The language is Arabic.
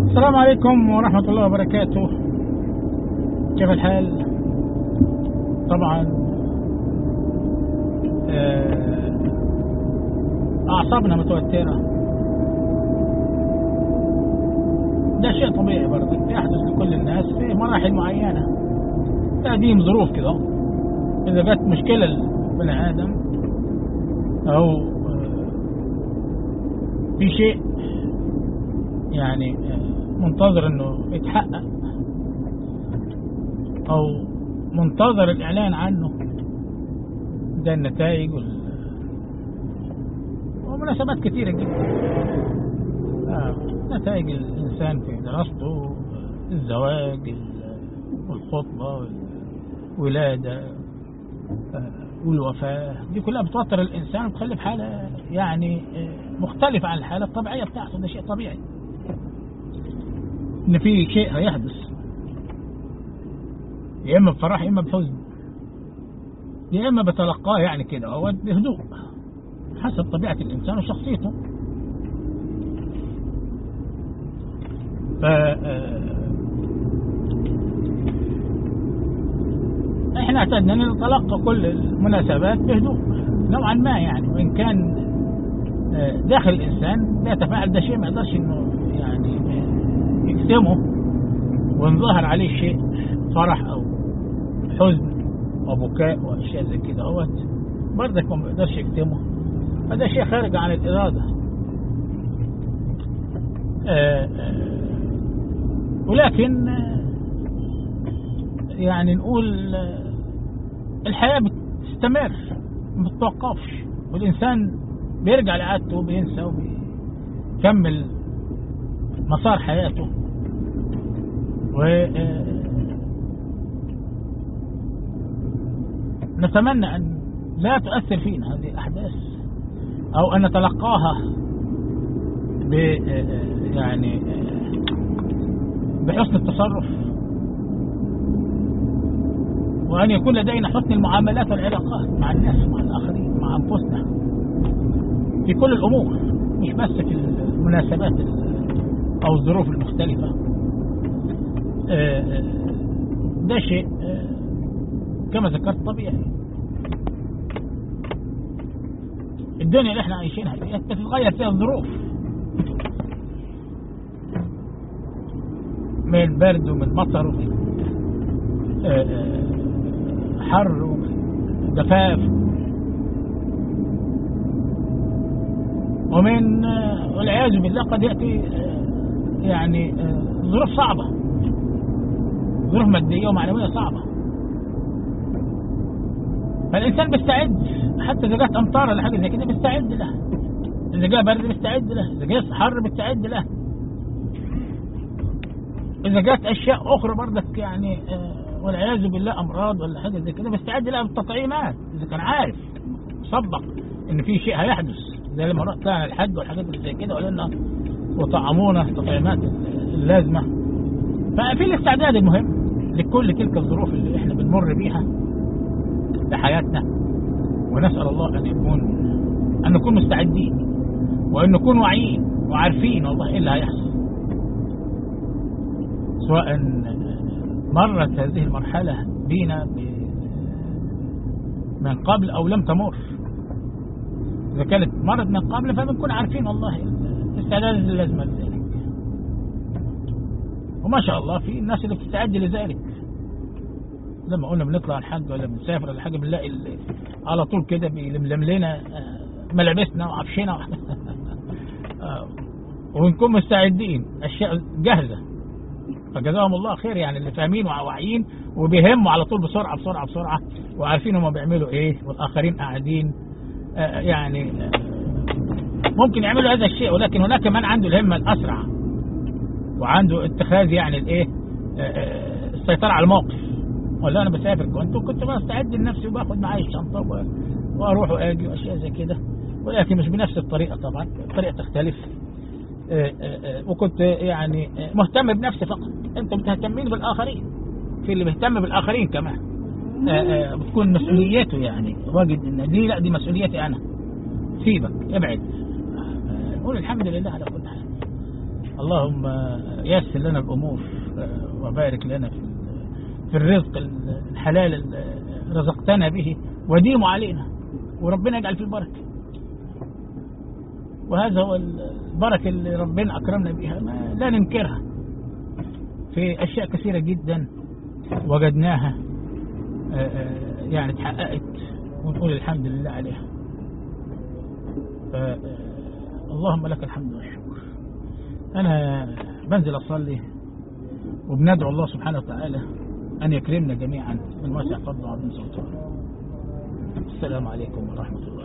السلام عليكم ورحمة الله وبركاته. كيف الحال؟ طبعا أعصابنا متوترة، ده شيء طبيعي برضه يحدث لكل الناس في مراحل معينة، تقديم ظروف كده. إذا جت مشكلة لبني آدم أو في شيء يعني منتظر إنه يتحقق أو منتظر الإعلان عنه، ده النتائج ومناسبات كثيرة جدا. نتائج الإنسان في دراسته، الزواج، والخطبة، والولادة، والوفاة، دي كلها بتوتر الإنسان وتخليه في حالة يعني مختلفة عن الحالة الطبيعية بتاعته. ده شيء طبيعي إن في شيء هيحدث، يا إما بفرح يا إما بحزن يا إما بتلقاه يعني كده أو بهدوء حسب طبيعة الإنسان وشخصيته. احنا اعتدنا ان نتلقى كل المناسبات بهدوء نوعا ما يعني، وان كان داخل الانسان بيتفاعل، ده شيء ما يقدرش انه يعني يكتمه، وان ظهر عليه شيء فرح او حزن وبكاء واشياء زي كده اهوت برضك ما بيقدرش يكتمه، هذا شيء خارج عن الاراده. ولكن يعني نقول الحياة بتستمر ما بتتوقفش، والإنسان بيرجع لعادته وبينسى وبيكمل مسار حياته. ونتمنى أن لا تؤثر فينا هذه الأحداث أو أن نتلقاها يعني بحسن التصرف، وأن يكون لدينا حسن المعاملات والعلاقات مع الناس ومع الآخرين مع أنفسنا في كل الأمور، مش بس في المناسبات أو الظروف المختلفة. ده شيء كما ذكرت طبيعي. الدنيا اللي احنا عايشينها دي بتتغير فيها الظروف، من البرد ومن المطر ومن حر ومن جفاف ومن والعياذ بالله قد يأتي يعني ظروف صعبة، ظروف مادية ومعنوية صعبة. فالإنسان بيستعد، حتى إذا جاءت أمطار ولا حاجة زي كده بيستعد له، إذا جاء برد بيستعد له، إذا جاء حر بيستعد له، إذا جاءت أشياء أخرى برضك يعني والعياذ بالله أمراض ولا حاجة زي كده بيستعد لها بالتطعيمات، إذا كان عارف صدق إن في شيء هيحدث، زي لما رحت على الحج والحاجات اللي زي كده وقالنا وطعمونا التطعيمات اللازمة. ففي الاستعداد المهم لكل تلك الظروف اللي إحنا بنمر بيها في حياتنا، ونسأل الله أن نكون مستعدين وأن نكون واعيين وعارفين والله إيه اللي هيحصل، سواء مرت هذه المرحلة بينا من قبل أو لم تمر. إذا كانت مرت من قبل فبنكون عارفين والله الاستعداد اللازم لذلك، وما شاء الله في الناس اللي بتستعد لذلك. لما قلنا بنطلع الحج ولا بنسافر ولا حاجة بنلاقي على طول كده بيلملم لنا ملابسنا وعفشنا ونكون مستعدين، أشياء جاهزة. فجزاهم الله خير يعني اللي فاهمين وواعيين وبيهموا على طول بسرعة بسرعة بسرعة وعارفين هم بيعملوا ايه، والآخرين قاعدين يعني ممكن يعملوا هذا الشيء، ولكن هناك من عنده الهمة الأسرع وعنده اتخاذ يعني الايه السيطرة على الموقف. ولا أنا بسافر كنت بستعد لنفسي وباخد معايا الشنطة وأروح وأجي وأشياء زي كده، ولكن مش بنفس الطريقة طبعا، الطريقة تختلف. وكنت يعني مهتم بنفسي فقط، انتم بتهتمين بالآخرين، في اللي بيهتم بالآخرين كمان بتكون مسؤوليته يعني واجد ان دي لا دي مسؤوليتي انا، سيبك ابعد، قول الحمد لله على كل حال. اللهم يسر لنا الأمور وبارك لنا في الرزق الحلال اللي رزقتنا به وديم علينا، وربنا يجعل في البركة. وهذا هو البركة اللي ربنا أكرمنا بها، ما لا ننكرها. في أشياء كثيرة جدا وجدناها يعني اتحققت ونقول الحمد لله عليها. اللهم لك الحمد والشكر. أنا بنزل أصلي وبندعو الله سبحانه وتعالى أن يكرمنا جميعا من واسع فضله وعظيم سلطانه. السلام عليكم ورحمة الله.